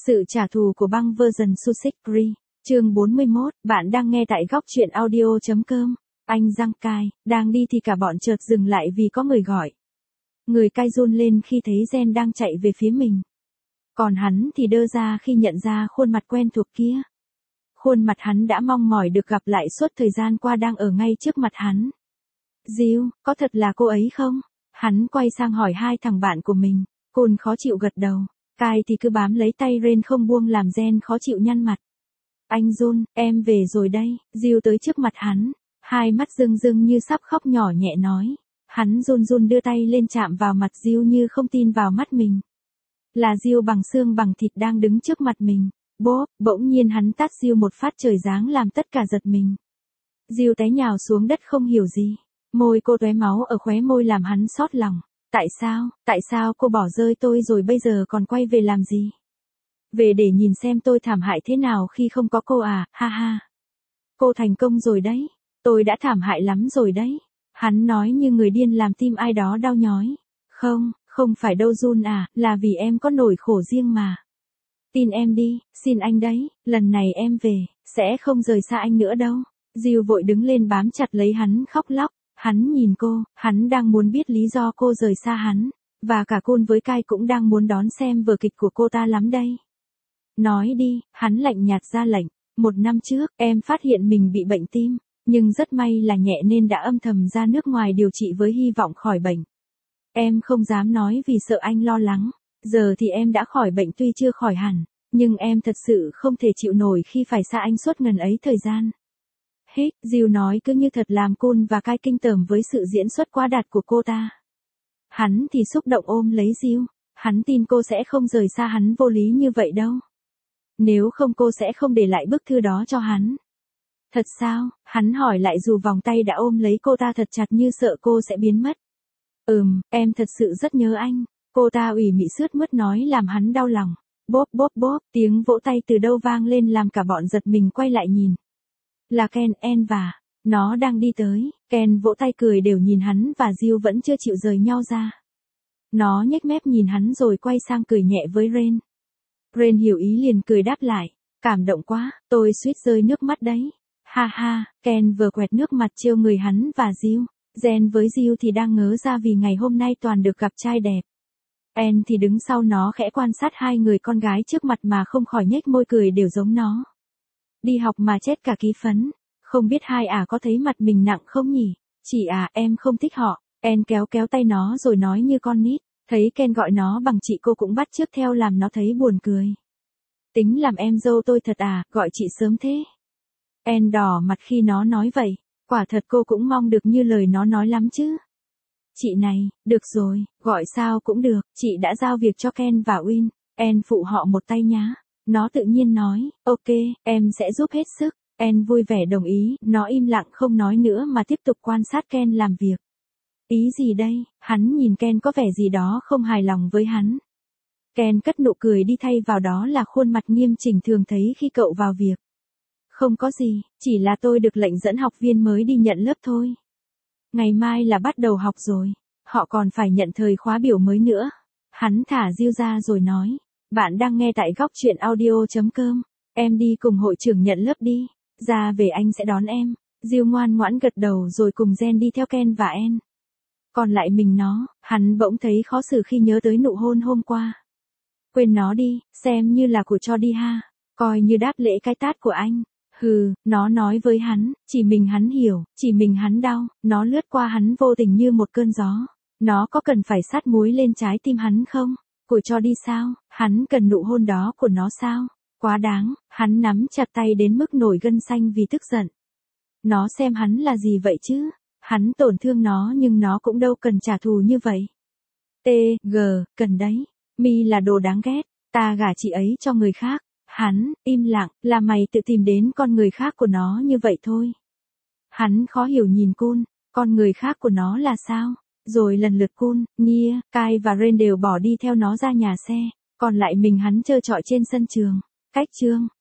Sự trả thù của băng version Sussex Free, chương 41, bạn đang nghe tại góc truyện audio.com. Anh Giang Cai, đang đi thì cả bọn chợt dừng lại vì có người gọi. Người Cai run lên khi thấy Jen đang chạy về phía mình. Còn hắn thì đơ ra khi nhận ra khuôn mặt quen thuộc kia. Khuôn mặt hắn đã mong mỏi được gặp lại suốt thời gian qua đang ở ngay trước mặt hắn. Jill, có thật là cô ấy không? Hắn quay sang hỏi hai thằng bạn của mình. Côn khó chịu gật đầu. Cai thì cứ bám lấy tay Ren không buông làm Jen khó chịu nhăn mặt. Anh John, em về rồi đây. Jill tới trước mặt hắn. Hai mắt rưng rưng như sắp khóc nhỏ nhẹ nói. Hắn run run đưa tay lên chạm vào mặt Jill như không tin vào mắt mình. Là Jill bằng xương bằng thịt đang đứng trước mặt mình. Bốp, bỗng nhiên hắn tát Jill một phát trời giáng làm tất cả giật mình. Jill té nhào xuống đất không hiểu gì. Môi cô tóe máu ở khóe môi làm hắn xót lòng. Tại sao cô bỏ rơi tôi rồi bây giờ còn quay về làm gì? Về để nhìn xem tôi thảm hại thế nào khi không có cô à, ha ha. Cô thành công rồi đấy. Tôi đã thảm hại lắm rồi đấy. Hắn nói như người điên làm tim ai đó đau nhói. Không phải đâu Jun à, là vì em có nỗi khổ riêng mà. Tin em đi, xin anh đấy, lần này em về, sẽ không rời xa anh nữa đâu. Jill vội đứng lên bám chặt lấy hắn khóc lóc. Hắn nhìn cô, hắn đang muốn biết lý do cô rời xa hắn. Và cả Côn với Cai cũng đang muốn đón xem vở kịch của cô ta lắm đây. Nói đi, hắn lạnh nhạt ra lệnh. 1 năm trước, em phát hiện mình bị bệnh tim. Nhưng rất may là nhẹ nên đã âm thầm ra nước ngoài điều trị với hy vọng khỏi bệnh. Em không dám nói vì sợ anh lo lắng. Giờ thì em đã khỏi bệnh tuy chưa khỏi hẳn. Nhưng em thật sự không thể chịu nổi khi phải xa anh suốt ngần ấy thời gian. Hết, Jill nói cứ như thật làm Côn và Cai kinh tởm với sự diễn xuất quá đạt của cô ta. Hắn thì xúc động ôm lấy Jill. Hắn tin cô sẽ không rời xa hắn vô lý như vậy đâu. Nếu không cô sẽ không để lại bức thư đó cho hắn. Thật sao? Hắn hỏi lại dù vòng tay đã ôm lấy cô ta thật chặt như sợ cô sẽ biến mất. Em thật sự rất nhớ anh. Cô ta ủy mị sướt mướt nói làm hắn đau lòng. Bốp bốp bốp, tiếng vỗ tay từ đâu vang lên làm cả bọn giật mình quay lại nhìn. Là Ken và nó đang đi tới. Ken vỗ tay cười đều nhìn hắn và Jill vẫn chưa chịu rời nhau ra. Nó nhếch mép nhìn hắn rồi quay sang cười nhẹ với Ren. Ren hiểu ý liền cười đáp lại. Cảm động quá, tôi suýt rơi nước mắt đấy. Ha ha, Ken vừa quẹt nước mặt trêu người hắn và Jill. Jen với Jill thì đang ngớ ra vì ngày hôm nay toàn được gặp trai đẹp. En thì đứng sau nó khẽ quan sát hai người con gái trước mặt mà không khỏi nhếch môi cười đều giống nó. Đi học mà chết cả ký phấn. Không biết hai có thấy mặt mình nặng không nhỉ? Chị em không thích họ. En kéo tay nó rồi nói như con nít. Thấy Ken gọi nó bằng chị cô cũng bắt chước theo làm nó thấy buồn cười. Tính làm em dâu tôi thật gọi chị sớm thế. En đỏ mặt khi nó nói vậy. Quả thật cô cũng mong được như lời nó nói lắm chứ. Chị này, được rồi, gọi sao cũng được, chị đã giao việc cho Ken và Win. En phụ họ một tay nhá. Nó tự nhiên nói, ok, em sẽ giúp hết sức. En vui vẻ đồng ý, nó im lặng không nói nữa mà tiếp tục quan sát Ken làm việc. Ý gì đây? Hắn nhìn Ken có vẻ gì đó không hài lòng với hắn. Ken cất nụ cười đi thay vào đó là khuôn mặt nghiêm chỉnh thường thấy khi cậu vào việc. Không có gì, chỉ là tôi được lệnh dẫn học viên mới đi nhận lớp thôi. Ngày mai là bắt đầu học rồi, họ còn phải nhận thời khóa biểu mới nữa. Hắn thả Jill ra rồi nói, bạn đang nghe tại góc truyện audio.com, em đi cùng hội trưởng nhận lớp đi, ra về anh sẽ đón em. Jill ngoan ngoãn gật đầu rồi cùng Jen đi theo Ken và En. Còn lại mình nó, hắn bỗng thấy khó xử khi nhớ tới nụ hôn hôm qua. Quên nó đi, xem như là của cho đi ha, coi như đáp lễ cái tát của anh. Nó nói với hắn, chỉ mình hắn hiểu, chỉ mình hắn đau, nó lướt qua hắn vô tình như một cơn gió. Nó có cần phải sát muối lên trái tim hắn không? Của cho đi sao? Hắn cần nụ hôn đó của nó sao? Quá đáng, hắn nắm chặt tay đến mức nổi gân xanh vì tức giận. Nó xem hắn là gì vậy chứ? Hắn tổn thương nó nhưng nó cũng đâu cần trả thù như vậy. Cần đấy. Mi là đồ đáng ghét, ta gả chị ấy cho người khác. Hắn, im lặng, là mày tự tìm đến con người khác của nó như vậy thôi. Hắn khó hiểu nhìn Côn, con người khác của nó là sao? Rồi lần lượt Côn, Nia, Cai và Ren đều bỏ đi theo nó ra nhà xe, còn lại mình hắn trơ trọi trên sân trường. Cách chương